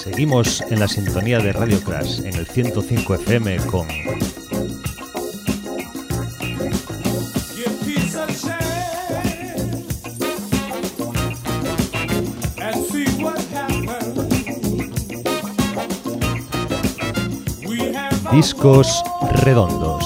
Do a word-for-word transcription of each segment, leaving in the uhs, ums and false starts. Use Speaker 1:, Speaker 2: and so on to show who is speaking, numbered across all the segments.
Speaker 1: Seguimos en la sintonía de Radio Crash en el ciento cinco F M con Discos Redondos.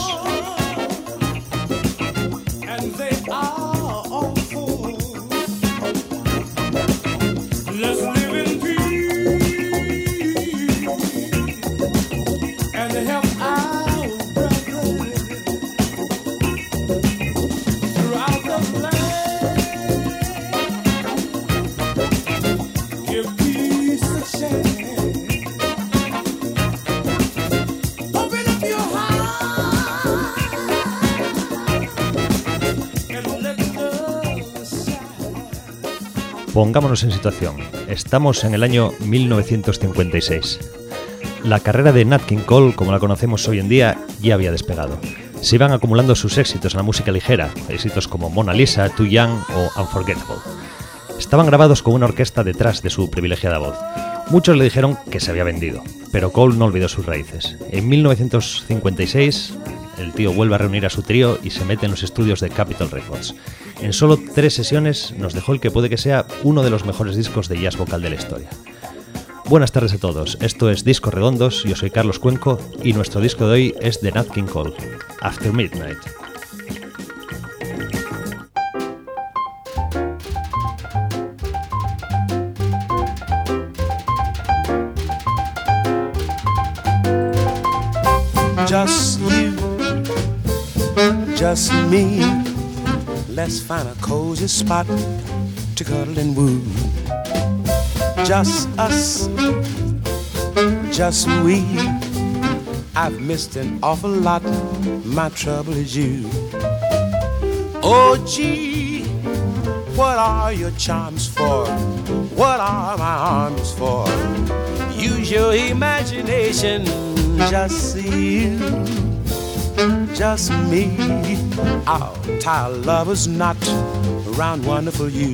Speaker 1: Pongámonos en situación. Estamos en el año mil novecientos cincuenta y seis. La carrera de Nat King Cole, como la conocemos hoy en día, ya había despegado. Se iban acumulando sus éxitos en la música ligera, éxitos como Mona Lisa, Too Young o Unforgettable. Estaban grabados con una orquesta detrás de su privilegiada voz. Muchos le dijeron que se había vendido, pero Cole no olvidó sus raíces. En mil novecientos cincuenta y seis, el tío vuelve a reunir a su trío y se mete en los estudios de Capitol Records. En solo tres sesiones nos dejó el que puede que sea uno de los mejores discos de jazz vocal de la historia. Buenas tardes a todos, esto es Discos Redondos, yo soy Carlos Cuenco y nuestro disco de hoy es de Nat King Cole, After Midnight.
Speaker 2: Just you, just me. Let's find a cozy spot to cuddle and woo. Just us, just we. I've missed an awful lot. My trouble is you. Oh gee, what are your charms for? What are my arms for? Use your imagination. Just see you, just me. I'll tie a lover's knot around wonderful you.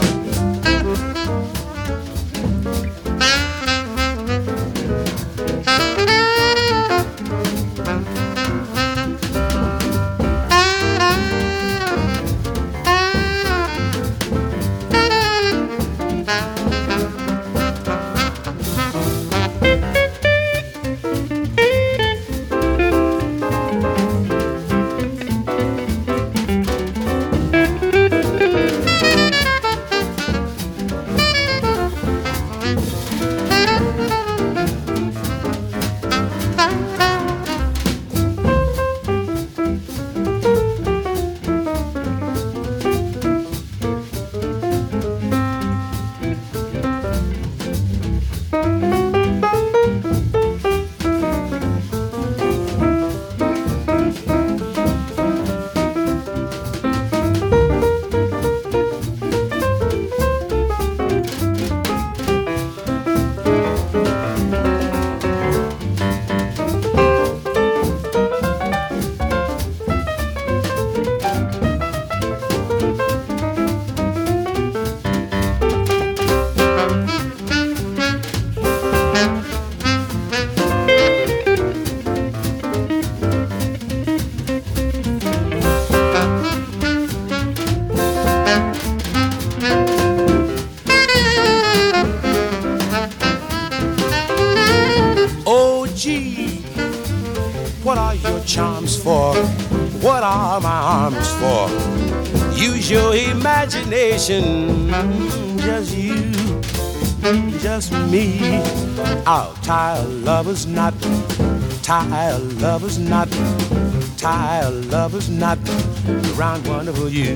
Speaker 2: Just you, just me. I'll tie a lover's knot, tie a lover's knot, tie a lover's knot around wonderful you.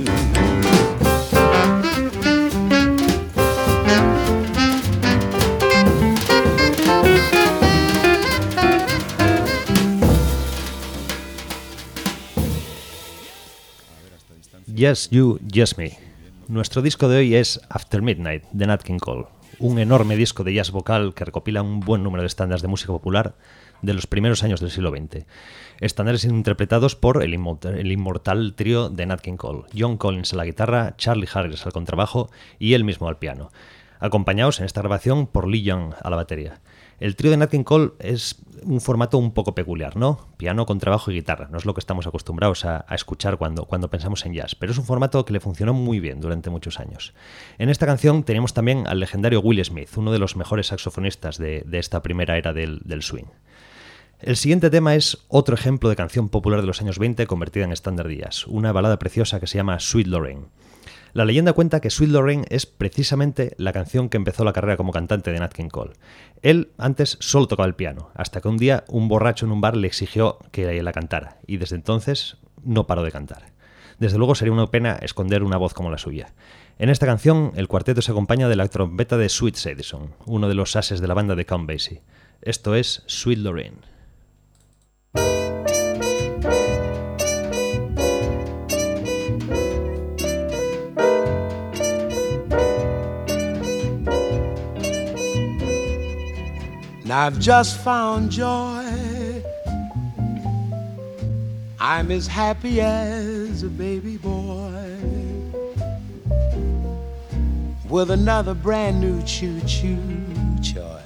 Speaker 1: Just You, Just Me. Nuestro disco de hoy es After Midnight, de Nat King Cole, un enorme disco de jazz vocal que recopila un buen número de estándares de música popular de los primeros años del siglo veinte. Estándares interpretados por el inmortal, el inmortal trío de Nat King Cole, John Collins a la guitarra, Charlie Harris al contrabajo y él mismo al piano. acompañados en esta grabación por Lee Young a la batería. El trío de Nat King Cole es un formato un poco peculiar, ¿no? Piano, contrabajo y guitarra. No es lo que estamos acostumbrados a, a escuchar cuando, cuando pensamos en jazz, pero es un formato que le funcionó muy bien durante muchos años. En esta canción teníamos también al legendario Will Smith, uno de los mejores saxofonistas de, de esta primera era del, del swing. El siguiente tema es otro ejemplo de canción popular de los años veinte convertida en estándar de jazz, una balada preciosa que se llama Sweet Lorraine. La leyenda cuenta que Sweet Lorraine es precisamente la canción que empezó la carrera como cantante de Nat King Cole. Él antes solo tocaba el piano, hasta que un día un borracho en un bar le exigió que la cantara, y desde entonces no paró de cantar. Desde luego sería una pena esconder una voz como la suya. En esta canción el cuarteto se acompaña de la trompeta de Sweet Edison, uno de los ases de la banda de Count Basie. Esto es Sweet Lorraine.
Speaker 2: Now I've just found joy. I'm as happy as a baby boy with another brand new choo-choo toy.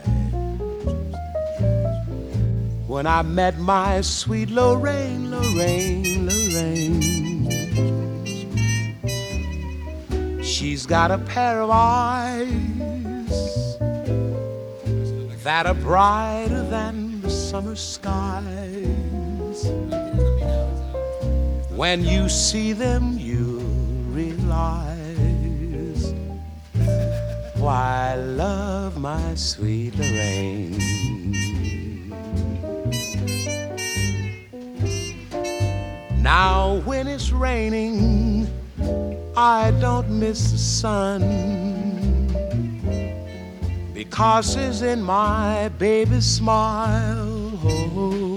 Speaker 2: When I met my sweet Lorraine, Lorraine, Lorraine. She's got a pair of eyes that are brighter than the summer skies. When you see them, you realize why I love my sweet Lorraine. Now when it's raining, I don't miss the sun, because it's in my baby's smile. Oh,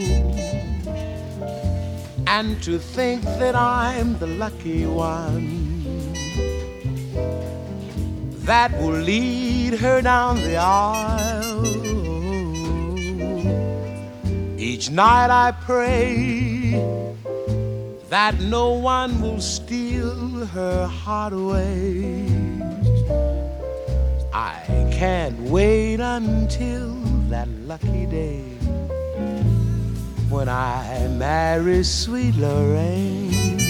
Speaker 2: and to think that I'm the lucky one that will lead her down the aisle. Each night I pray that no one will steal her heart away. I can't wait until that lucky day when I marry sweet Lorraine.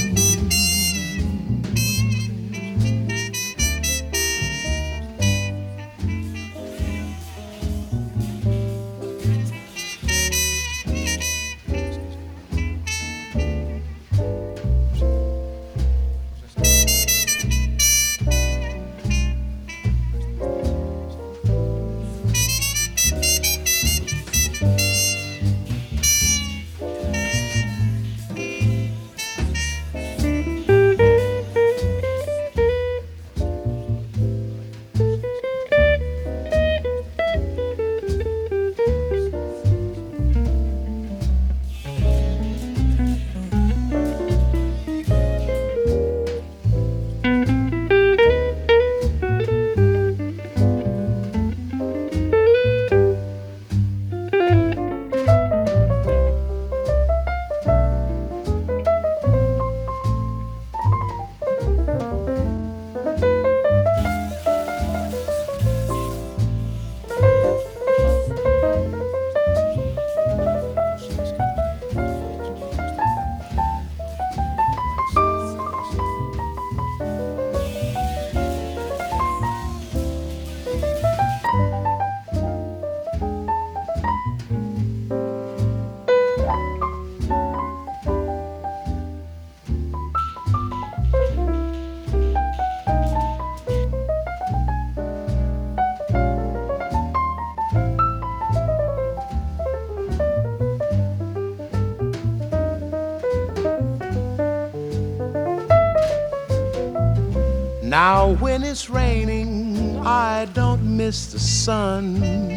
Speaker 2: Now when it's raining, I don't miss the sun,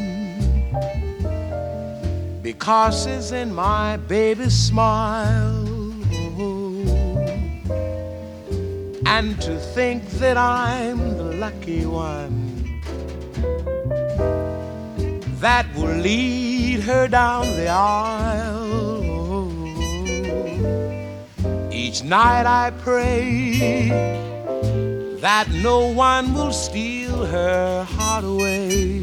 Speaker 2: because it's in my baby's smile. And to think that I'm the lucky one that will lead her down the aisle. Each night I pray that no one will steal her heart away.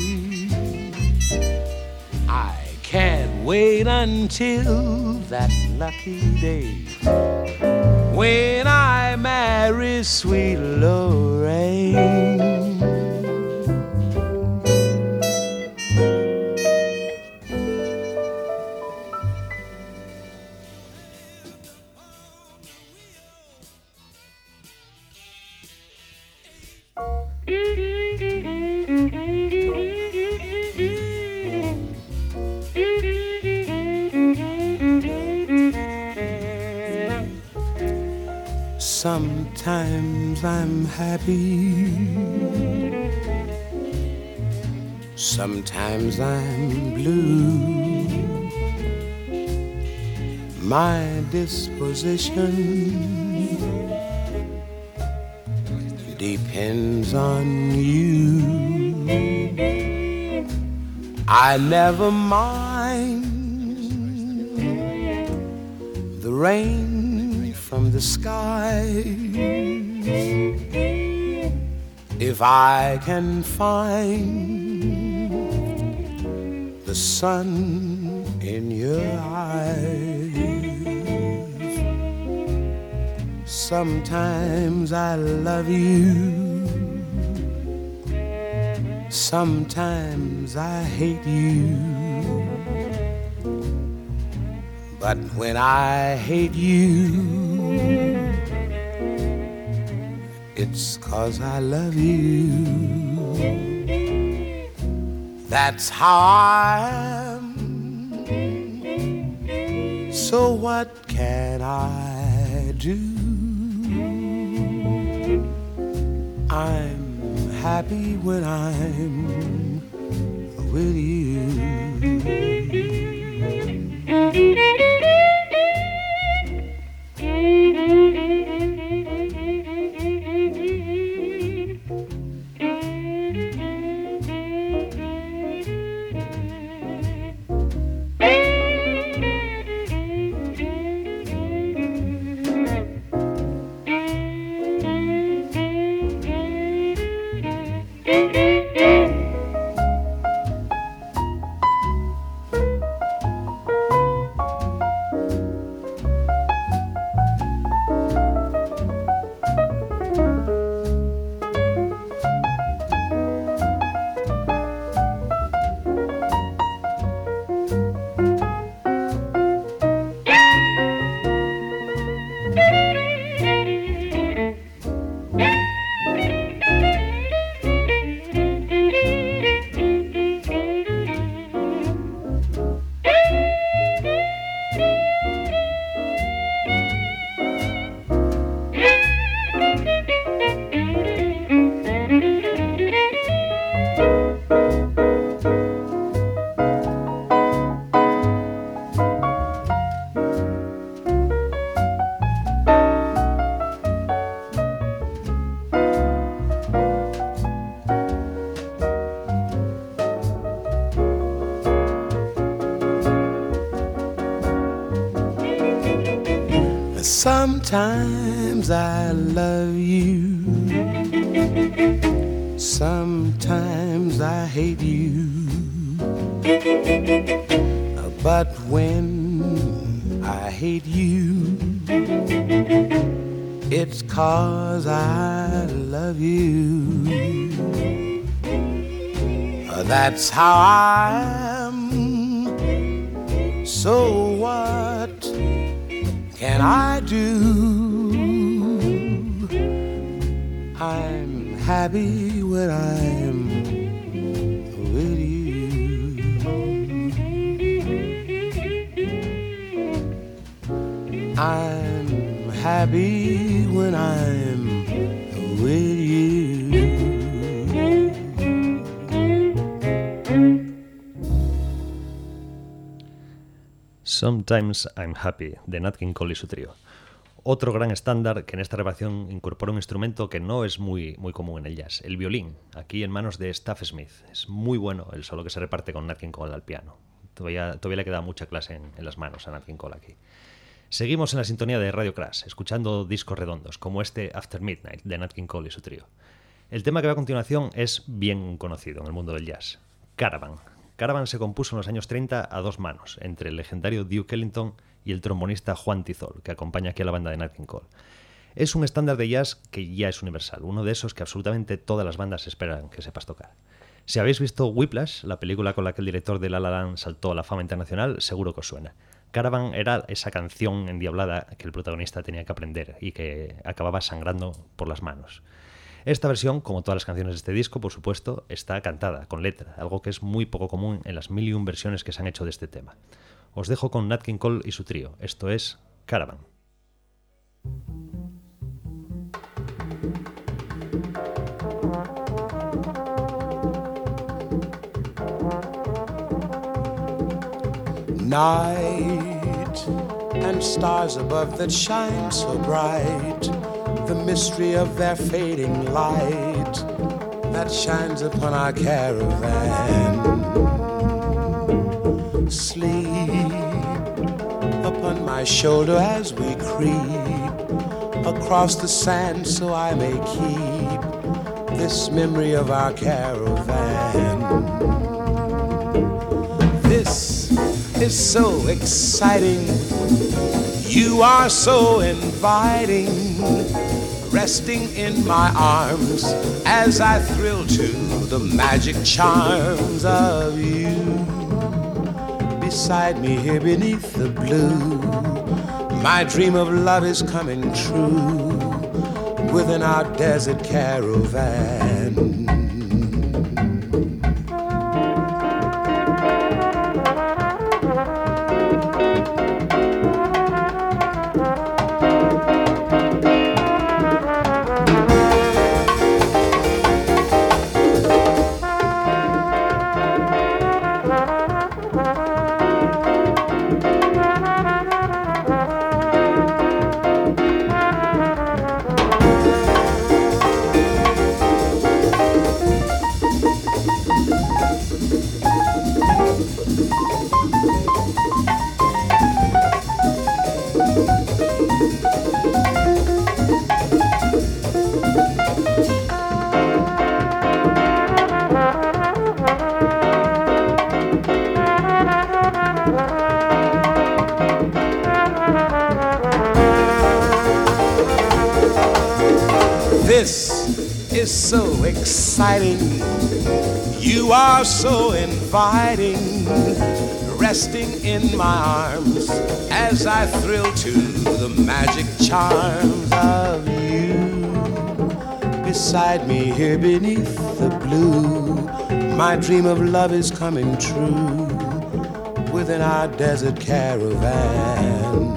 Speaker 2: I can't wait until that lucky day when I marry sweet Lorraine. Sometimes I'm happy, sometimes I'm blue. My disposition depends on you. I never mind the rain from the sky if I can find the sun in your eyes. Sometimes I love you, sometimes I hate you, but when I hate you, it's 'cause I love you. That's how I am. So what can I do? I'm happy when I'm with you. Sometimes I love you, sometimes I hate you, but when I hate you, it's 'cause I love you. That's how I am. So what can I do? I'm happy when I'm with you. I'm happy when I'm with you.
Speaker 1: Sometimes I'm Happy, de Nat King Cole y su trío. Otro gran estándar que en esta grabación incorpora un instrumento que no es muy, muy común en el jazz, el violín, aquí en manos de Staff Smith. Es muy bueno el solo que se reparte con Nat King Cole al piano. Todavía, todavía le queda mucha clase en, en las manos a Nat King Cole aquí. Seguimos en la sintonía de Radio Crash, escuchando discos redondos, como este After Midnight de Nat King Cole y su trío. El tema que va a continuación es bien conocido en el mundo del jazz, Caravan. Caravan se compuso en los años treinta a dos manos, entre el legendario Duke Ellington y el trombonista Juan Tizol, que acompaña aquí a la banda de Nat King Cole. Es un estándar de jazz que ya es universal, uno de esos que absolutamente todas las bandas esperan que sepas tocar. Si habéis visto Whiplash, la película con la que el director de La La Land saltó a la fama internacional, seguro que os suena. Caravan era esa canción endiablada que el protagonista tenía que aprender y que acababa sangrando por las manos. Esta versión, como todas las canciones de este disco, por supuesto, está cantada, con letra, algo que es muy poco común en las mil y un versiones que se han hecho de este tema. Os dejo con Nat King Cole y su trío. Esto es Caravan.
Speaker 2: Night and stars above that shine so bright, the mystery of their fading light that shines upon our caravan. Sleep upon my shoulder as we creep across the sand so I may keep this memory of our caravan. This is so exciting, you are so inviting, resting in my arms as I thrill to the magic charms of you. Beside me here beneath the blue, my dream of love is coming true within our desert caravan. This is so exciting, you are so inviting, resting in my arms as I thrill to the magic charms of you. Beside me here beneath the blue, my dream of love is coming true within our desert caravan.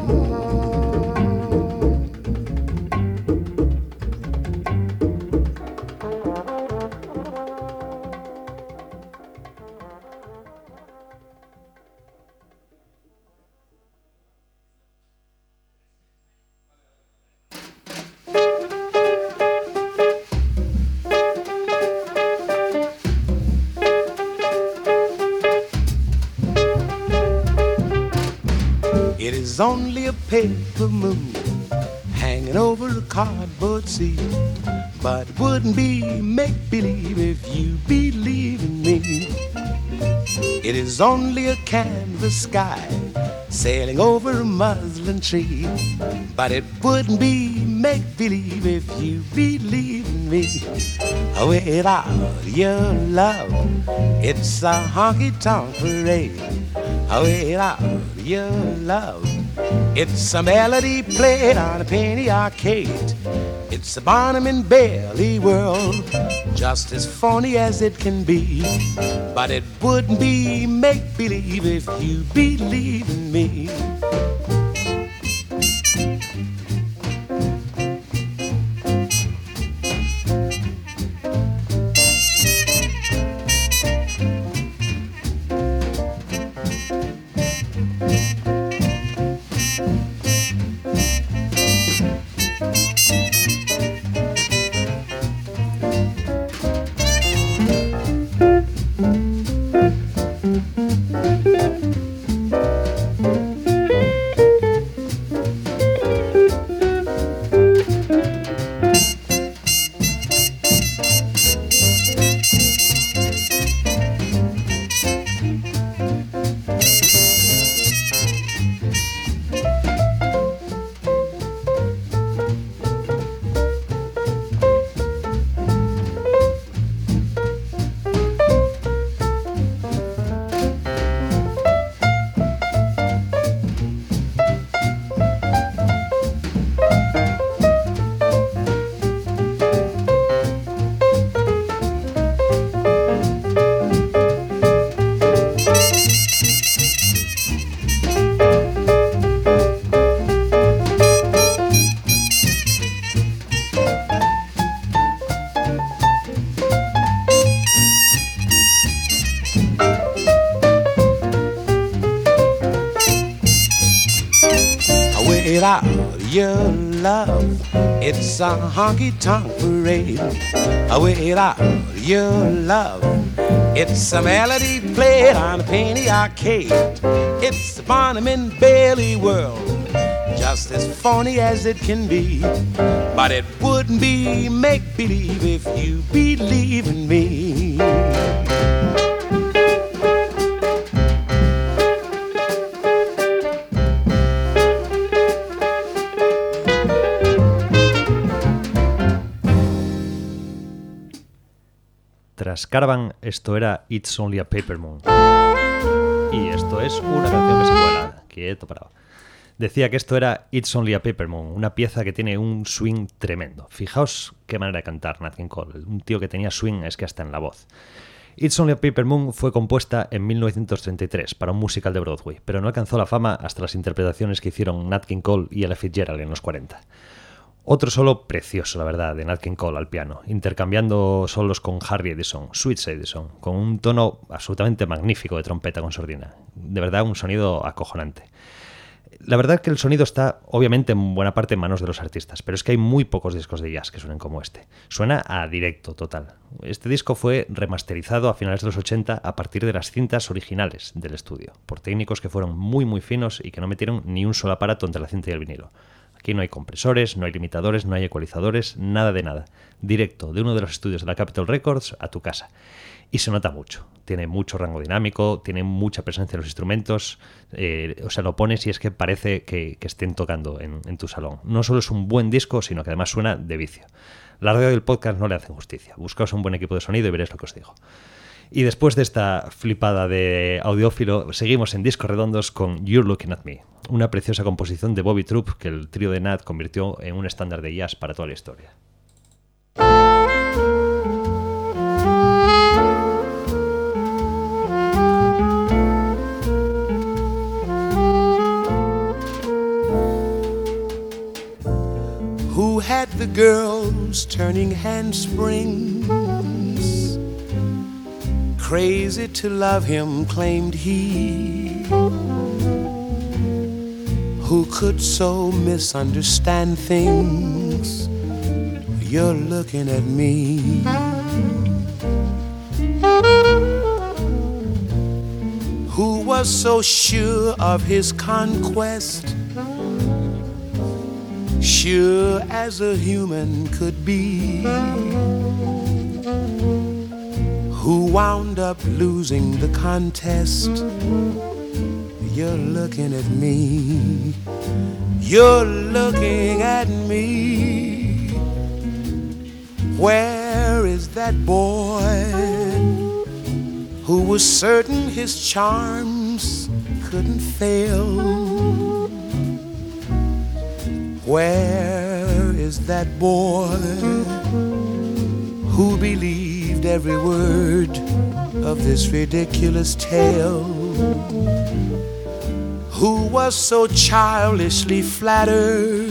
Speaker 2: It's only a paper moon hanging over a cardboard sea, but it wouldn't be make-believe if you believe in me. It is only a canvas sky sailing over a muslin tree, but it wouldn't be make-believe if you believe in me. Without your love, it's a honky-tonk parade. Without your love, it's a melody played on a penny arcade. It's a Barnum and Bailey world, just as phony as it can be. But it wouldn't be make-believe if you believe in me. without your love, it's a honky-tonk parade. Without your love, it's a melody played on a penny arcade. It's a Barnum and Bailey world, just as phony as it can be. But it wouldn't be make-believe if you believe in me.
Speaker 1: Tras Caravan, esto era It's Only a Paper Moon. Y esto es una canción que se vuela. Quieto, parado. Decía que esto era It's Only a Paper Moon, una pieza que tiene un swing tremendo. Fijaos qué manera de cantar Nat King Cole. Un tío que tenía swing es que hasta en la voz. It's Only a Paper Moon fue compuesta en mil novecientos treinta y tres para un musical de Broadway, pero no alcanzó la fama hasta las interpretaciones que hicieron Nat King Cole y Ella Fitzgerald en los cuarenta. Otro solo precioso, la verdad, de Nat King Cole al piano, intercambiando solos con Harry Edison, Sweets Edison, con un tono absolutamente magnífico de trompeta con sordina. De verdad, un sonido acojonante. La verdad es que el sonido está, obviamente, en buena parte en manos de los artistas, pero es que hay muy pocos discos de jazz que suenen como este. Suena a directo total. Este disco fue remasterizado a finales de los ochenta a partir de las cintas originales del estudio, por técnicos que fueron muy muy finos y que no metieron ni un solo aparato entre la cinta y el vinilo. Aquí no hay compresores, no hay limitadores, no hay ecualizadores, nada de nada. Directo de uno de los estudios de la Capitol Records a tu casa. Y se nota mucho. Tiene mucho rango dinámico, tiene mucha presencia en los instrumentos. Eh, o sea, lo pones y es que parece que, que estén tocando en, en tu salón. No solo es un buen disco, sino que además suena de vicio. La radio del podcast no le hace justicia. Buscaos un buen equipo de sonido y veréis lo que os digo. Y después de esta flipada de audiófilo, seguimos en Discos Redondos con You're Looking at Me, una preciosa composición de Bobby Troup que el trío de Nat convirtió en un estándar de jazz para toda la historia.
Speaker 2: Who had the girls turning handsprings? Crazy to love him, claimed he. Who could so misunderstand things? You're looking at me. Who was so sure of his conquest? Sure as a human could be. Who wound up losing the contest? You're looking at me. You're looking at me. Where is that boy who was certain his charms couldn't fail? Where is that boy who believed every word of this ridiculous tale? Who was so childishly flattered,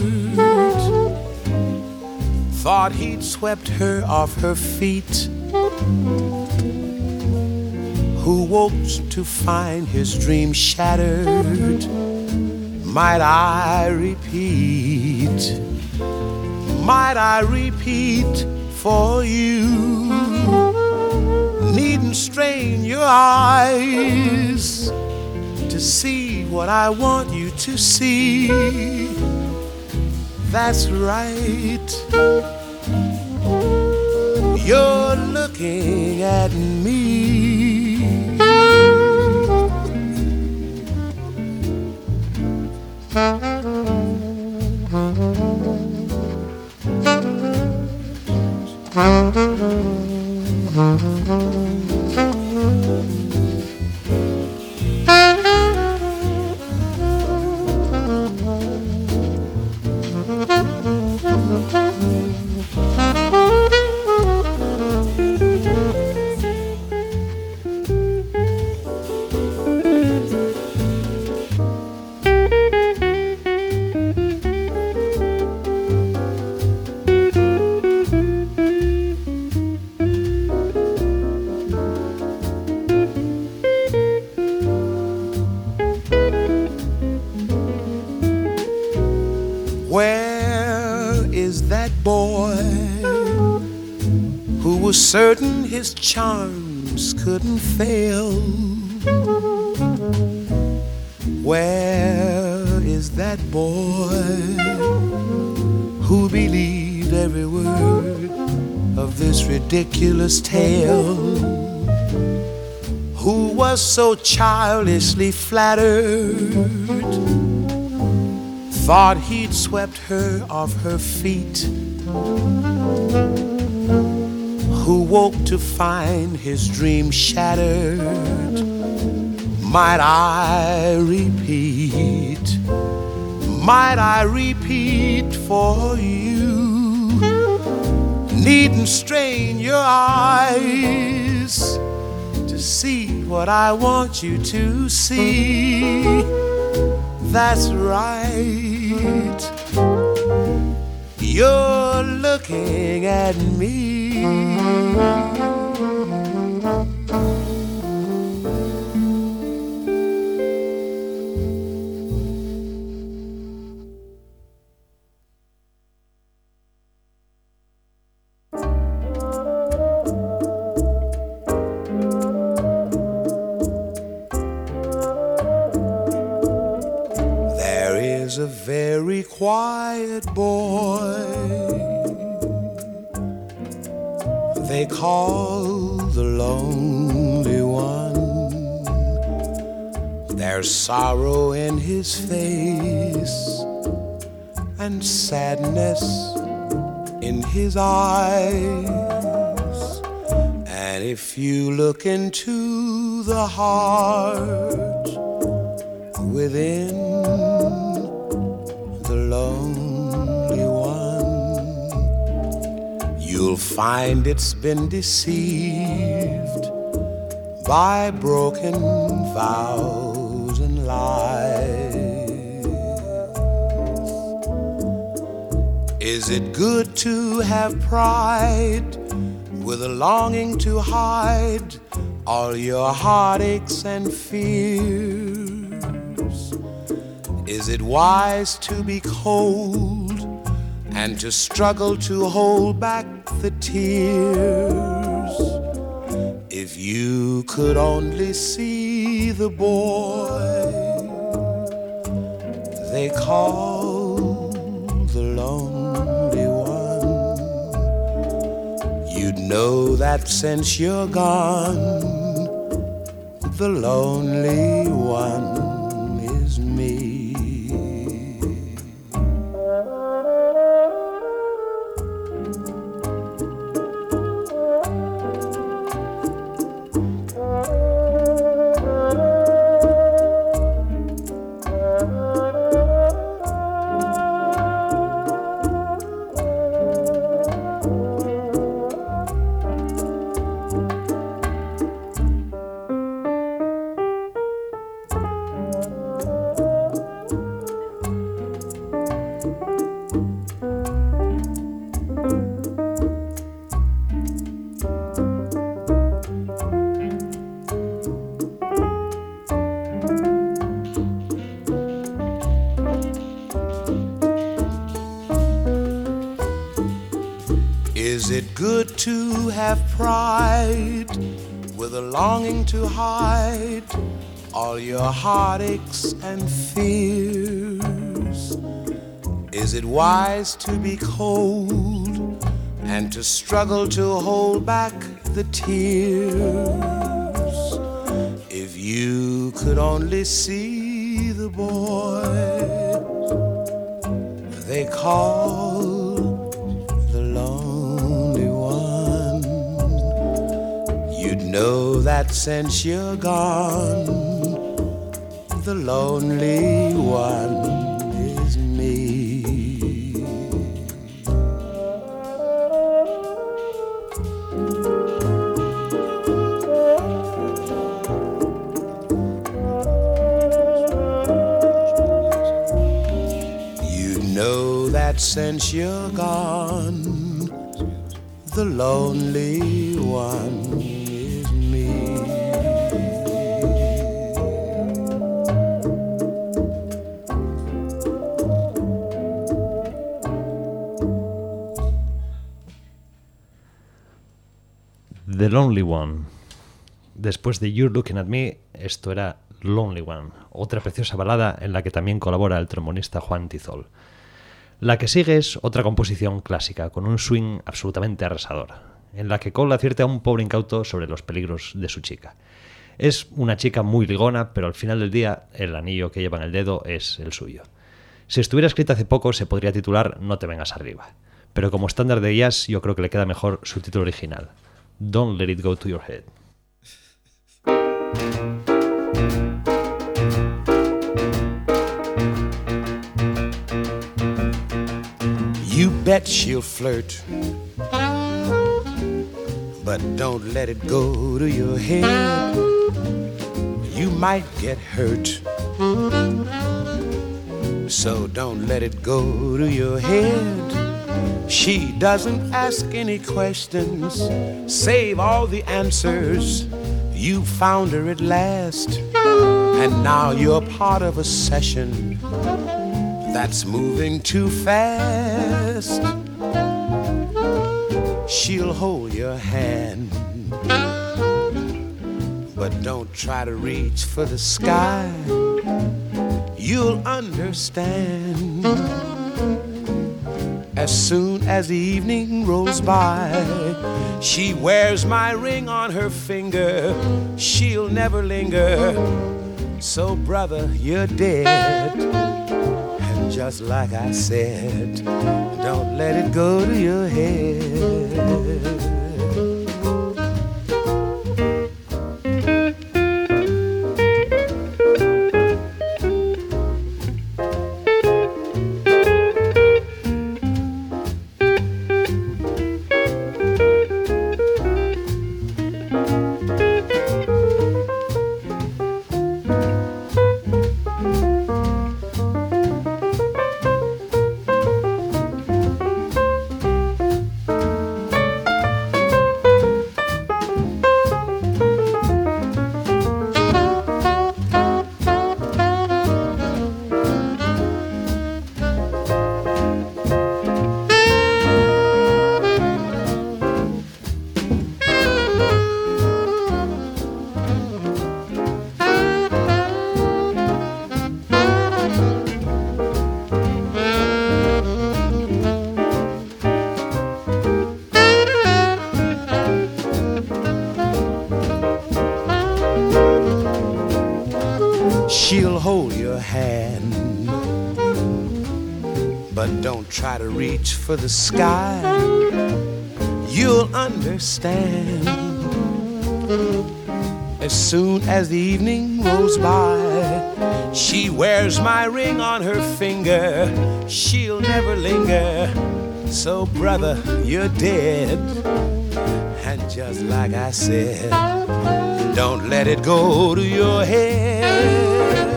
Speaker 2: thought he'd swept her off her feet? Who woke to find his dream shattered? Might I repeat, might I repeat for you? Needn't strain your eyes to see what I want you to see. That's right. You're looking at me. Where is that boy who was certain his charms couldn't fail? Where is that boy who believed every word of this ridiculous tale? Who was so childishly flattered, thought he'd swept her off her feet? Who woke to find his dream shattered? Might I repeat, might I repeat for you? Needn't strain your eyes to see what I want you to see. That's right, you're looking at me. A very quiet boy they call the lonely one. There's sorrow in his face and sadness in his eyes, and if you look into the heart within the lonely one, you'll find it's been deceived by broken vows and lies. Is it good to have pride with a longing to hide all your heartaches and fears? Is it wise to be cold and to struggle to hold back the tears? If you could only see the boy they call the lonely one, you'd know that since you're gone, the lonely one is me. Is it good to have pride with a longing to hide all your heartaches and fears? Is it wise to be cold and to struggle to hold back the tears? If you could only see the boy they call know that since you're gone, the lonely one is me. You know that since you're gone, the lonely one.
Speaker 1: The Lonely One. Después de You're Looking at Me, esto era Lonely One, otra preciosa balada en la que también colabora el trombonista Juan Tizol. La que sigue es otra composición clásica, con un swing absolutamente arrasador, en la que Cole advierte a un pobre incauto sobre los peligros de su chica. Es una chica muy ligona, pero al final del día el anillo que lleva en el dedo es el suyo. Si estuviera escrita hace poco se podría titular No te vengas arriba, pero como estándar de jazz yo creo que le queda mejor su título original, Don't Let It Go to Your Head.
Speaker 2: You bet she'll flirt, but don't let it go to your head. You might get hurt, so don't let it go to your head. She doesn't ask any questions, save all the answers. You found her at last, and now you're part of a session that's moving too fast. She'll hold your hand, but don't try to reach for the sky. You'll understand as soon as the evening rolls by. She wears my ring on her finger, she'll never linger. So brother, you're dead. And just like I said, don't let it go to your head. She'll hold your hand, but don't try to reach for the sky. You'll understand as soon as the evening rolls by. She wears my ring on her finger, she'll never linger. So brother, you're dead. And just like I said, don't let it go to your head.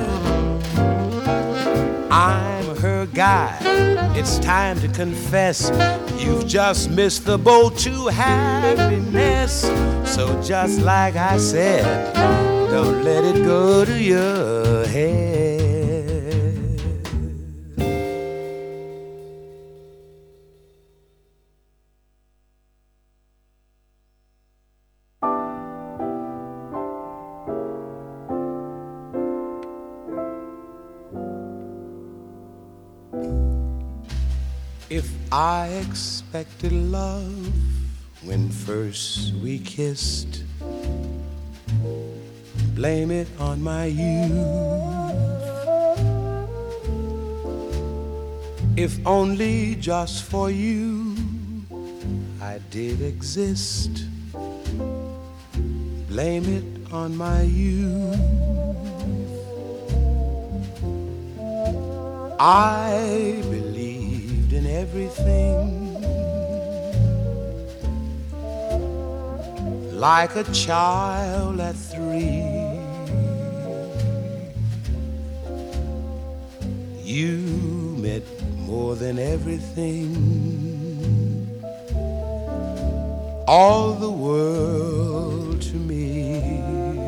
Speaker 2: I'm her guy, it's time to confess. You've just missed the boat to happiness. So just like I said, don't let it go to your head. If I expected love when first we kissed, blame it on my youth. If only just for you I did exist, blame it on my youth. I believed in everything like a child at three. You meant more than everything, all the world to me.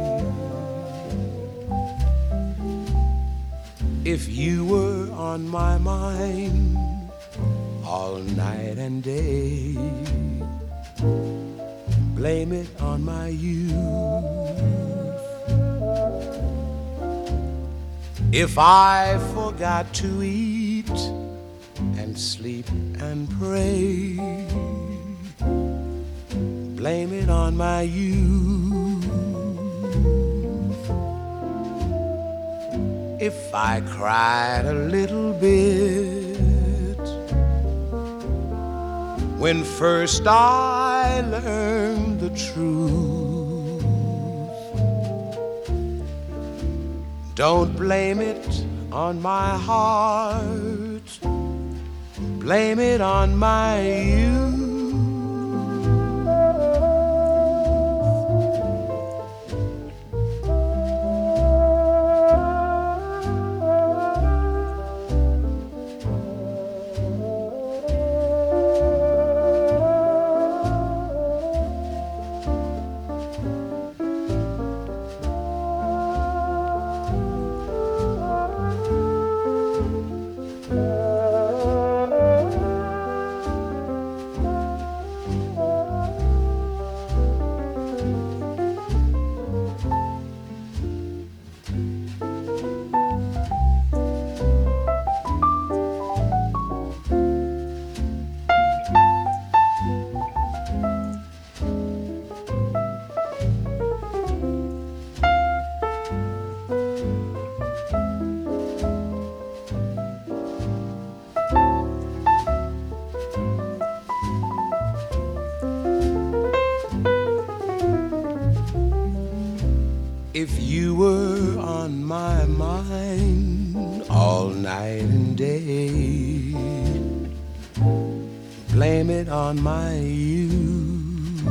Speaker 2: If you were on my mind all night and day, blame it on my youth. If I forgot to eat and sleep and pray, blame it on my youth. If I cried a little bit when first I learned the truth, don't blame it on my heart, blame it on my youth. If you were on my mind all night and day, blame it on my youth.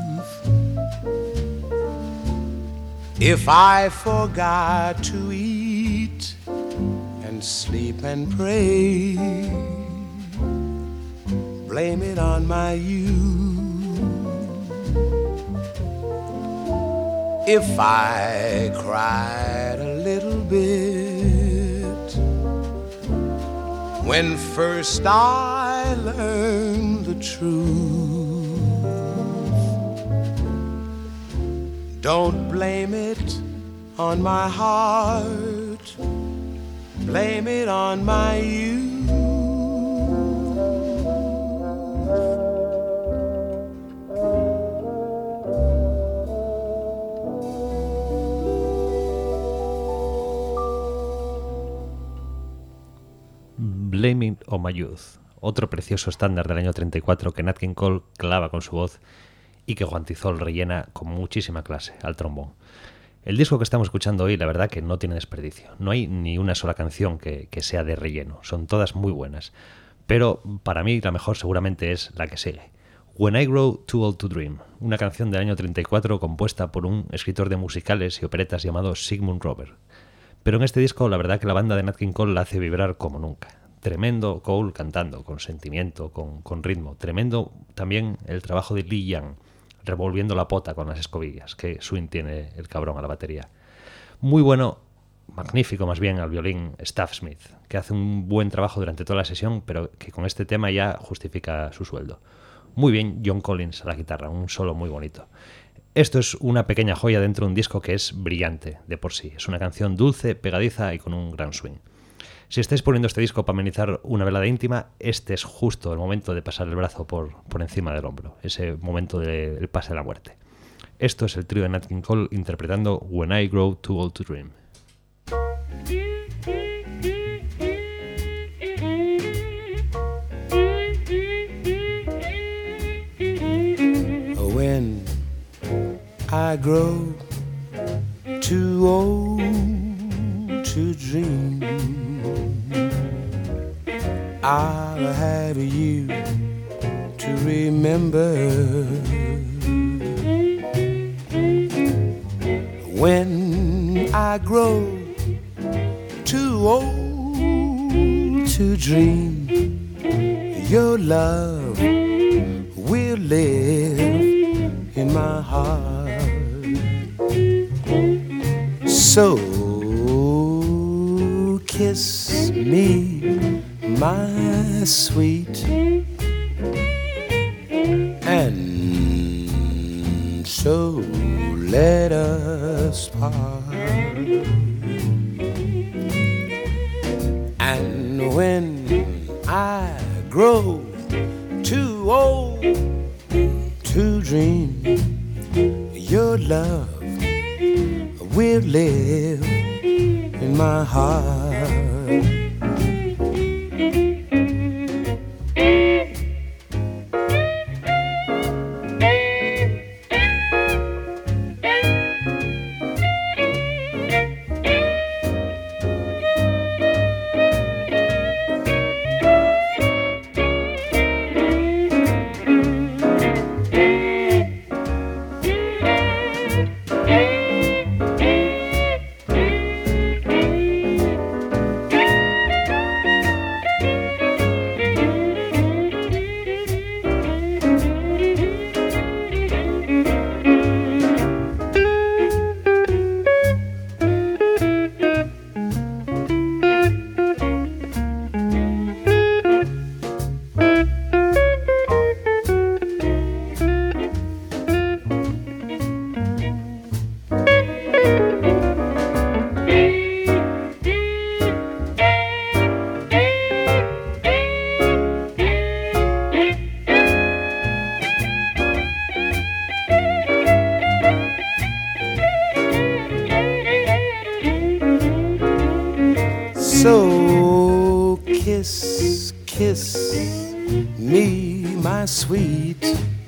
Speaker 2: If I forgot to eat and sleep and pray, blame it on my youth. If I cried a little bit when first I learned the truth, don't blame it on my heart, blame it on my youth.
Speaker 1: Blaming on My Youth, otro precioso estándar del año treinta y cuatro que Nat King Cole clava con su voz y que Juan Tizol rellena con muchísima clase al trombón. El disco que estamos escuchando hoy, la verdad que no tiene desperdicio. No hay ni una sola canción que, que sea de relleno, son todas muy buenas. Pero para mí la mejor seguramente es la que sigue. When I Grow Too Old to Dream, una canción del año treinta y cuatro compuesta por un escritor de musicales y operetas llamado Sigmund Robert. Pero en este disco la verdad que la banda de Nat King Cole la hace vibrar como nunca. Tremendo Cole cantando, con sentimiento, con, con ritmo. Tremendo también el trabajo de Lee Young, revolviendo la pota con las escobillas. Qué swing tiene el cabrón a la batería. Muy bueno, magnífico más bien al violín Staff Smith, que hace un buen trabajo durante toda la sesión, pero que con este tema ya justifica su sueldo. Muy bien John Collins a la guitarra, un solo muy bonito. Esto es una pequeña joya dentro de un disco que es brillante de por sí. Es una canción dulce, pegadiza y con un gran swing. Si estáis poniendo este disco para amenizar una velada íntima, este es justo el momento de pasar el brazo por, por encima del hombro, ese momento del pase de la muerte. Esto es el trío de Nat King Cole interpretando When I Grow Too Old to Dream.
Speaker 2: When I grow too old to dream, I'll have you to remember. When I grow too old to dream, your love will live in my heart. So kiss me, my sweet, and us part. And when I grow too old to dream, your love will live in my heart. So kiss, kiss me, my sweet,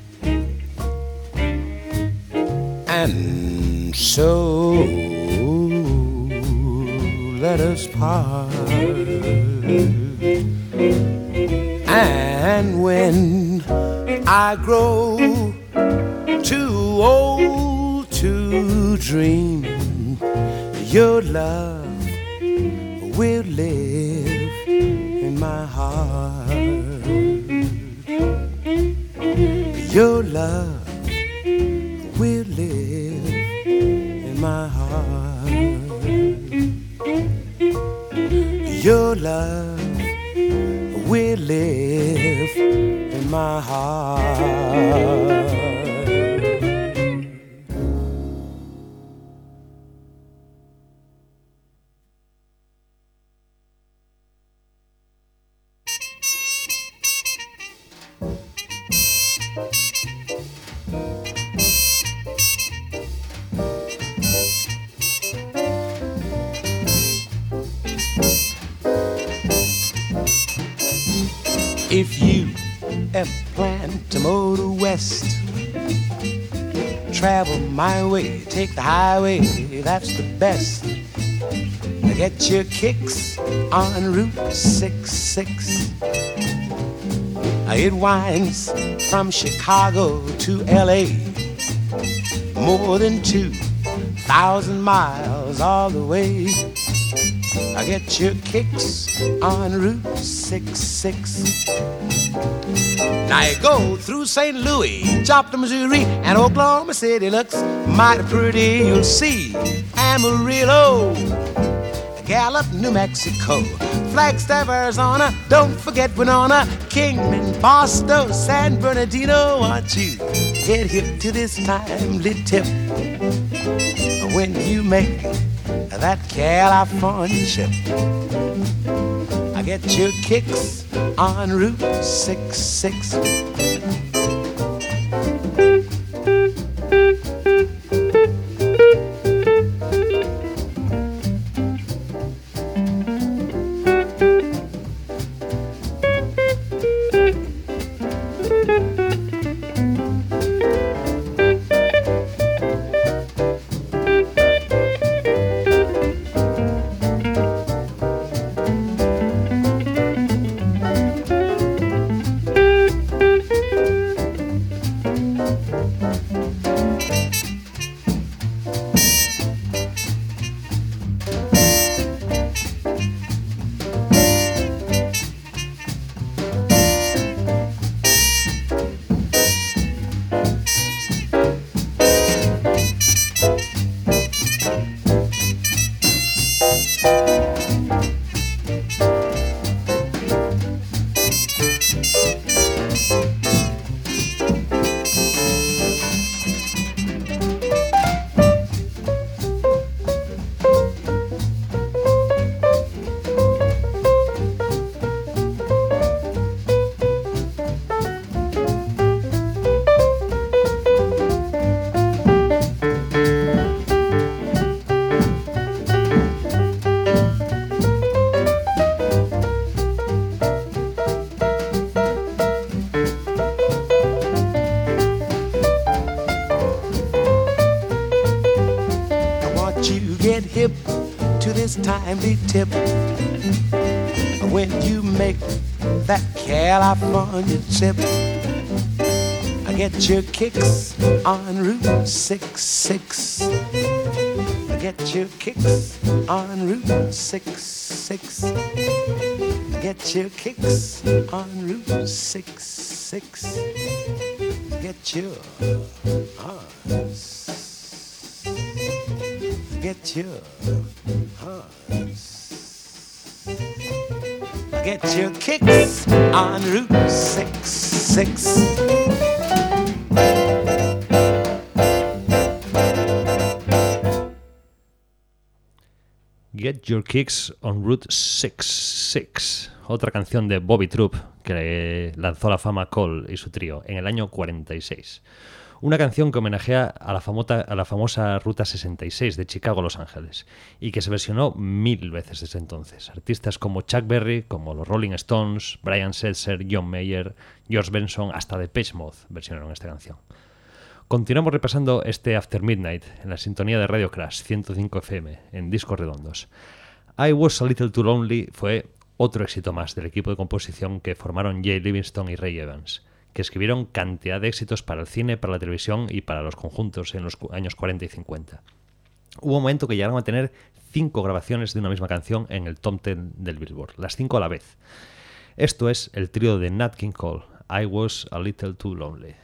Speaker 2: and so let us part. And when I grow too old to dream, your love will live in my heart. Your love will live in my heart. Your love will live in my heart. If you ever plan to motor west, travel my way, take the highway, that's the best. Get your kicks on Route sixty-six. It winds from Chicago to L A, more than two thousand miles all the way. I get your kicks on Route sixty-six. Now you go through Saint Louis, Joplin, Missouri, and Oklahoma City looks mighty pretty. You'll see Amarillo, Gallup, New Mexico, Flagstaff, Arizona. Don't forget Winona, Kingman, Boston, San Bernardino. Want you get hip to this timely tip when you make that California trip. I get your kicks on Route sixty-six. timely tip. When you make that California trip, I get your kicks on Route six six. I get your kicks on Route six six. I get your kicks on Route six six. Get your hearts. Get your hearts. Get your kicks on Route six six.
Speaker 1: Get Your Kicks on Route six six, otra canción de Bobby Troup que lanzó a la fama Cole y su trío en el año cuarenta y seis. Una canción que homenajea a la, famota, a la famosa Ruta sesenta y seis de Chicago a Los Ángeles y que se versionó mil veces desde entonces. Artistas como Chuck Berry, como los Rolling Stones, Brian Setzer, John Mayer, George Benson, hasta Depeche Mode versionaron esta canción. Continuamos repasando este After Midnight en la sintonía de Radio Crash ciento cinco F M en Discos Redondos. I Was a Little Too Lonely fue otro éxito más del equipo de composición que formaron Jay Livingston y Ray Evans, que escribieron cantidad de éxitos para el cine, para la televisión y para los conjuntos en los años cuarenta y cincuenta. Hubo un momento que llegaron a tener cinco grabaciones de una misma canción en el top diez del Billboard, las cinco a la vez. Esto es el trío de Nat King Cole, I Was a Little Too Lonely.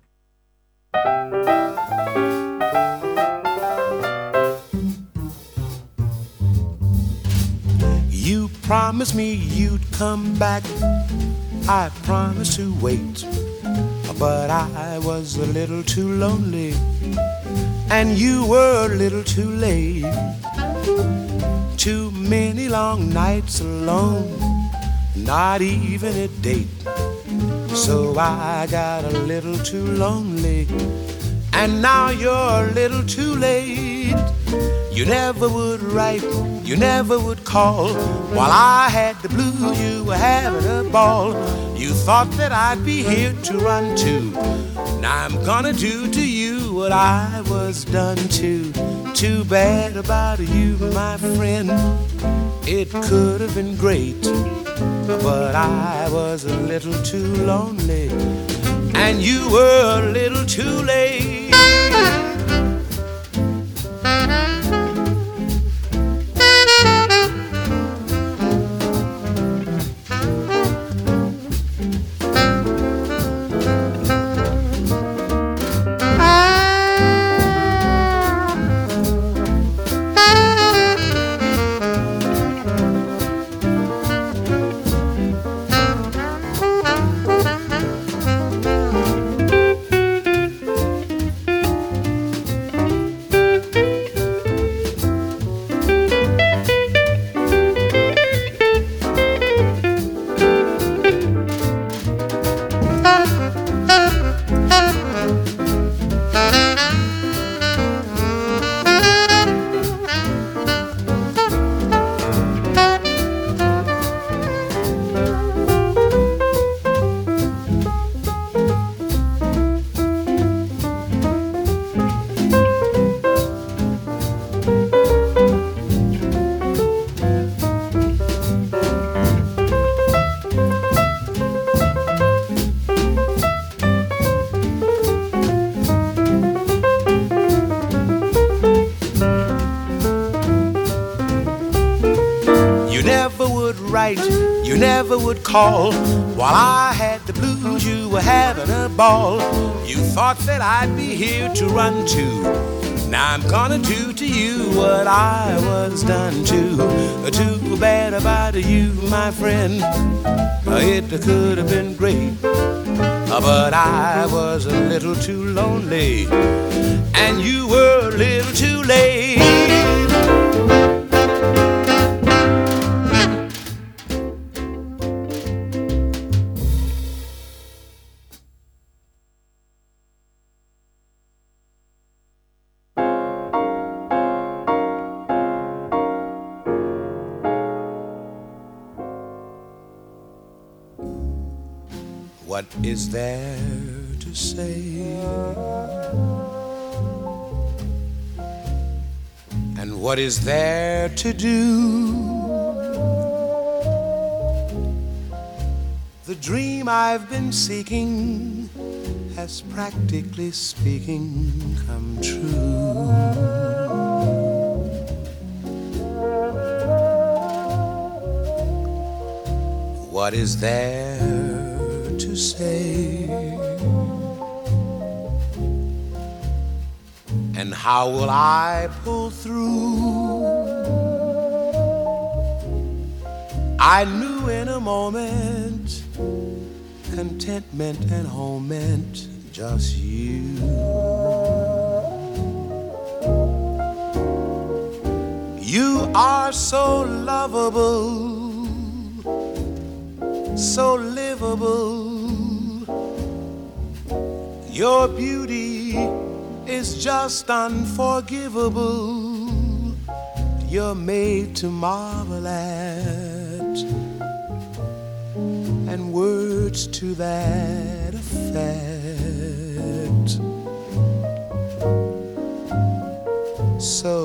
Speaker 2: You promised me you'd come back. I promised to wait, but I was a little too lonely, and you were a little too late. Too many long nights alone, not even a date. So I got a little too lonely, and now you're a little too late. You never would write, you never would call. While I had the blues, you were having a ball. You thought that I'd be here to run to. Now I'm gonna do to you what I was done to. Too bad about you, my friend. It could have been great, but I was a little too lonely, and you were a little too late. You never would call. While I had the blues, you were having a ball. You thought that I'd be here to run to. Now I'm gonna do to you what I was done to. Too bad about you, my friend. It could have been great, but I was a little too lonely, and you were a little too late. What is there to say? And what is there to do? The dream I've been seeking has, practically speaking, come true. What is there to say? And how will I pull through? I knew in a moment contentment and home meant just you. You are so lovable, so livable. Your beauty is just unforgivable. You're made to marvel at, and words to that effect. So,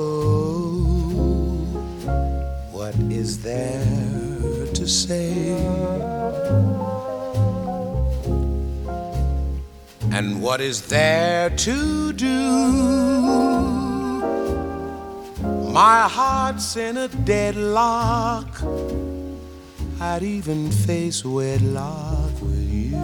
Speaker 2: what is there to say? And what is there to do? My heart's in a deadlock. I'd even face wedlock with you.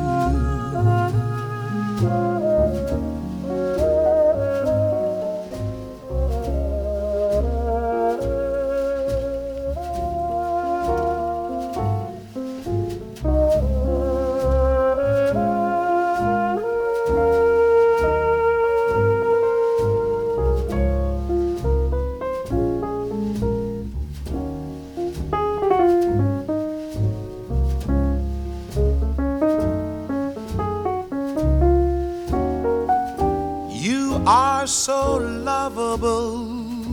Speaker 2: So lovable,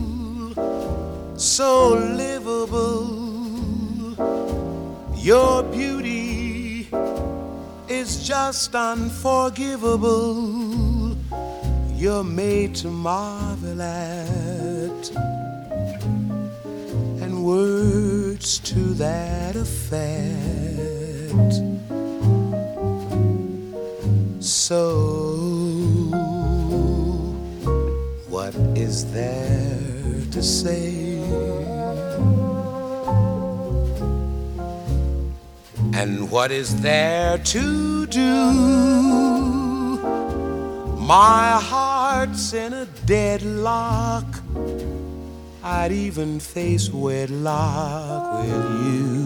Speaker 2: so livable. Your beauty is just unforgivable. You're made to marvel at, and words to that effect. So what is there to say? And what is there to do? My heart's in a deadlock. I'd even face wedlock with you.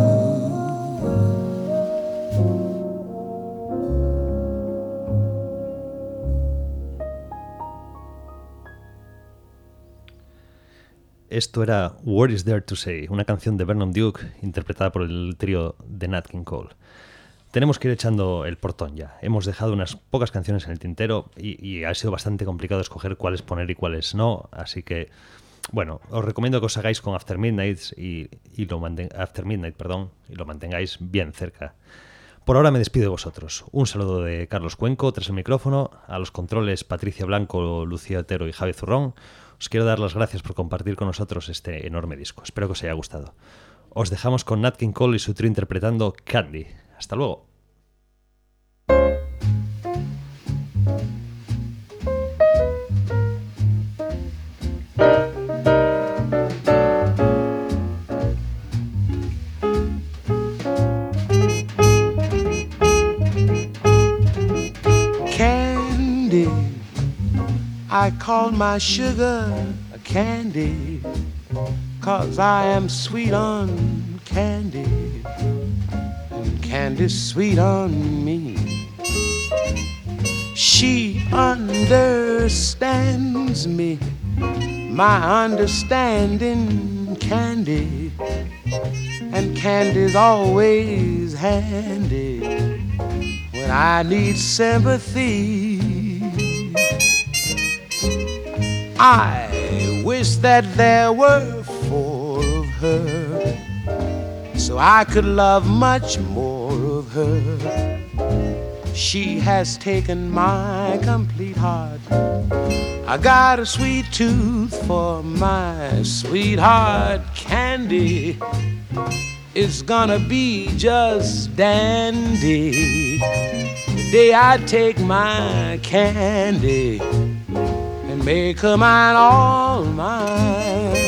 Speaker 1: Esto era What Is There to Say, una canción de Vernon Duke interpretada por el trío de Nat King Cole. Tenemos que ir echando el portón ya. Hemos dejado unas pocas canciones en el tintero y, y ha sido bastante complicado escoger cuáles poner y cuáles no, así que, bueno, os recomiendo que os hagáis con After Midnight y, y lo manten- After Midnight, perdón, y lo mantengáis bien cerca. Por ahora me despido de vosotros. Un saludo de Carlos Cuenco tras el micrófono, a los controles Patricia Blanco, Lucía Otero y Javi Zurrón. Os quiero dar las gracias por compartir con nosotros este enorme disco. Espero que os haya gustado. Os dejamos con Nat King Cole y su trío interpretando Candy. Hasta luego.
Speaker 2: Candy, I call my sugar a candy, 'cause I am sweet on candy, and candy's sweet on me. She understands me, my understanding candy, and candy's always handy when I need sympathy. I wish that there were four of her, so I could love much more of her. She has taken my complete heart, I got a sweet tooth for my sweetheart candy. It's gonna be just dandy the day I take my candy and make her mine, all mine.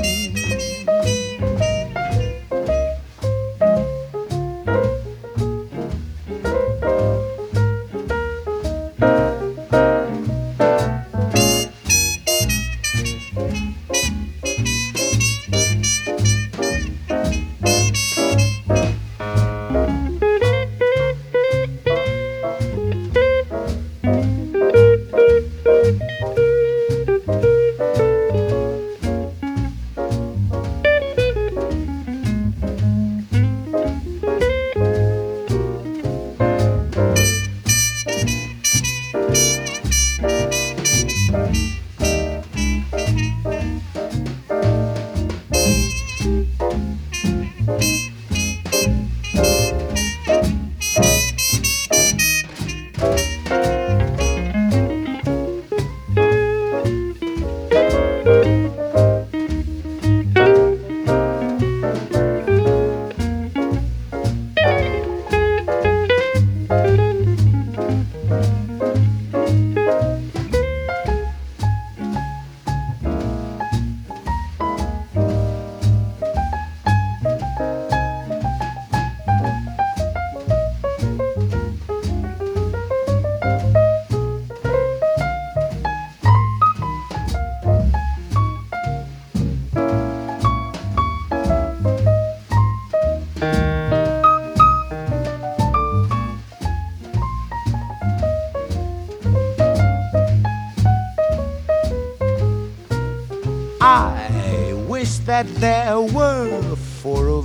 Speaker 2: I wish that there were four of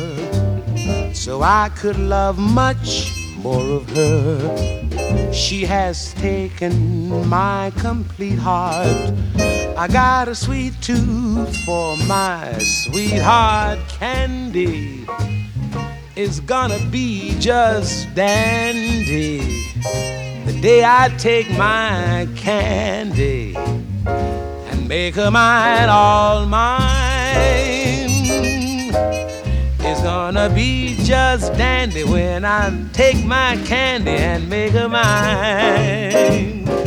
Speaker 2: her, so I could love much more of her. She has taken my complete heart. I got a sweet tooth for my sweetheart candy. It's gonna be just dandy the day I take my candy and make her mine, all mine. It's gonna be just dandy when I take my candy and make her mine.